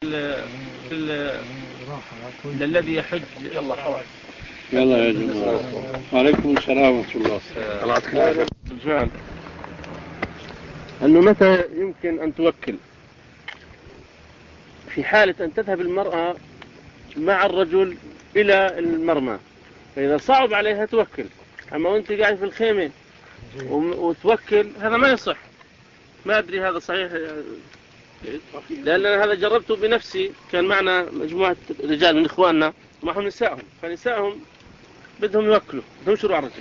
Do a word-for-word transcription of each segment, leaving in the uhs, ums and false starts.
الذي يحج. يلا خلاص يلا يا جماعة. وعليكم السلام ورحمة الله. الله يعطيك العافية. أنه متى يمكن أن توكل؟ في حالة أن تذهب المرأة مع الرجل إلى المرمى، فإذا صعب عليها توكل. أما وأنت قاعد في الخيمة وتوكل هذا ما يصح. ما أدري هذا صحيح، لأن هذا جربته بنفسي. كان معنا مجموعة رجال من إخواننا معهم نسائهم، فنسائهم بدهم يوكلوا، بدهم يشروا على الرجل.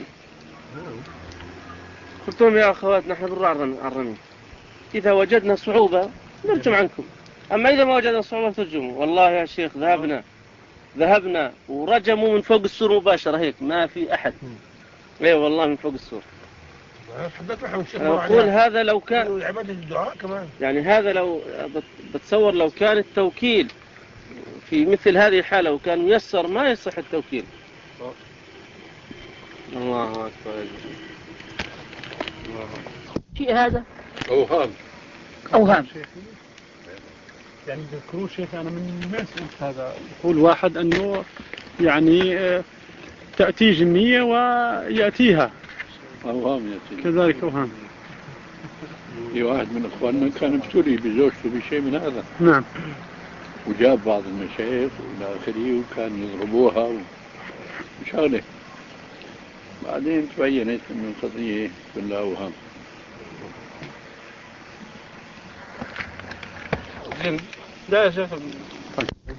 قلت لهم يا أخوات نحن بنروح على الرمي، إذا وجدنا صعوبة نرجم عنكم، أما إذا ما وجدنا صعوبة ترجموا. والله يا شيخ ذهبنا ذهبنا ورجموا من فوق السور مباشرة هيك، ما في أحد. اي والله من فوق السور. أنا أقول هذا لو كان عبادة الدعاء كمان، يعني هذا لو بتصور لو كان التوكيل في مثل هذه الحالة وكان ميسر ما يصح التوكيل. الله أكبر. شيء هذا أوهام أوهام. يعني تذكروا شيخ أنا من ما سمعت هذا. يقول واحد أنه يعني تأتي جنية ويأتيها أوهام يأتي كذلك أوهام. في واحد من إخواننا كان ابتلي بزوجته بشيء من هذا. نعم. وجاب بعض المشايخ وإلى آخره وكان يضربوها وشغله. بعدين تبينت أن القضية كلها أوهام. لا يا شيخ